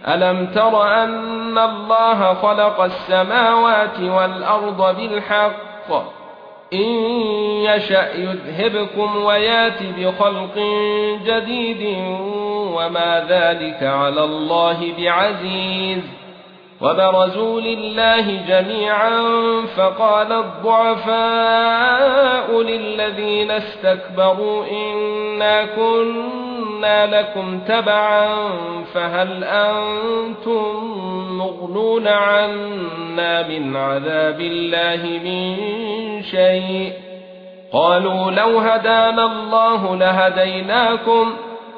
ألم تر أن الله خلق السماوات والأرض بالحق إن يشأ يذهبكم ويات بخلق جديد وما ذلك على الله بعزيز وبرزوا لله جميعا فقال الضعفاء للذين استكبروا إنا كنا لكم تبعا فهل أنتم مغنون عنا من عذاب الله من شيء قالوا لو هدانا الله لهديناكم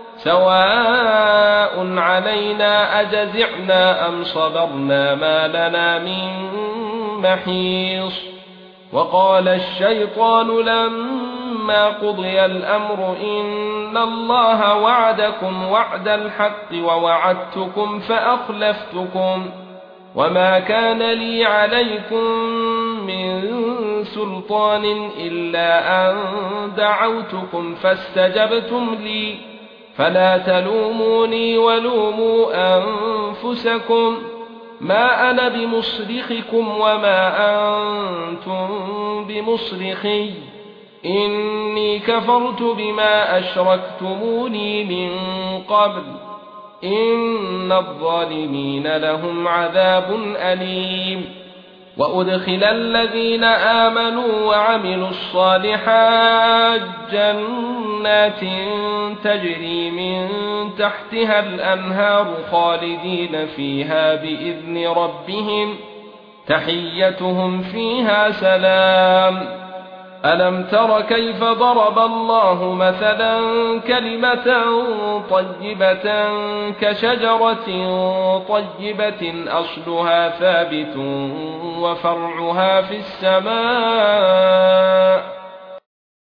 سواء علينا أجزعنا أم صبرنا ما لنا من محيص وقال الشيطان لما قضي الأمر إن الله وعدكم وعد الحق ووعدتكم فأخلفتكم وما كان لي عليكم من سلطان إلا أن دعوتكم فاستجبتم لي فلا تلوموني ولوموا أنفسكم ما أنا بمصرخكم وما أنتم بمصرخي إني كفرت بما أشركتموني من قبل إن الظالمين لهم عذاب أليم وأدخل الذين آمنوا وعملوا الصالحات جنات تجري من تحتها الأنهار خالدين فيها بإذن ربهم تحيتهم فيها سلام ألم تر كيف ضرب الله مثلا كلمة طيبة كشجرة طيبة أصلها ثابت وفرعها في السماء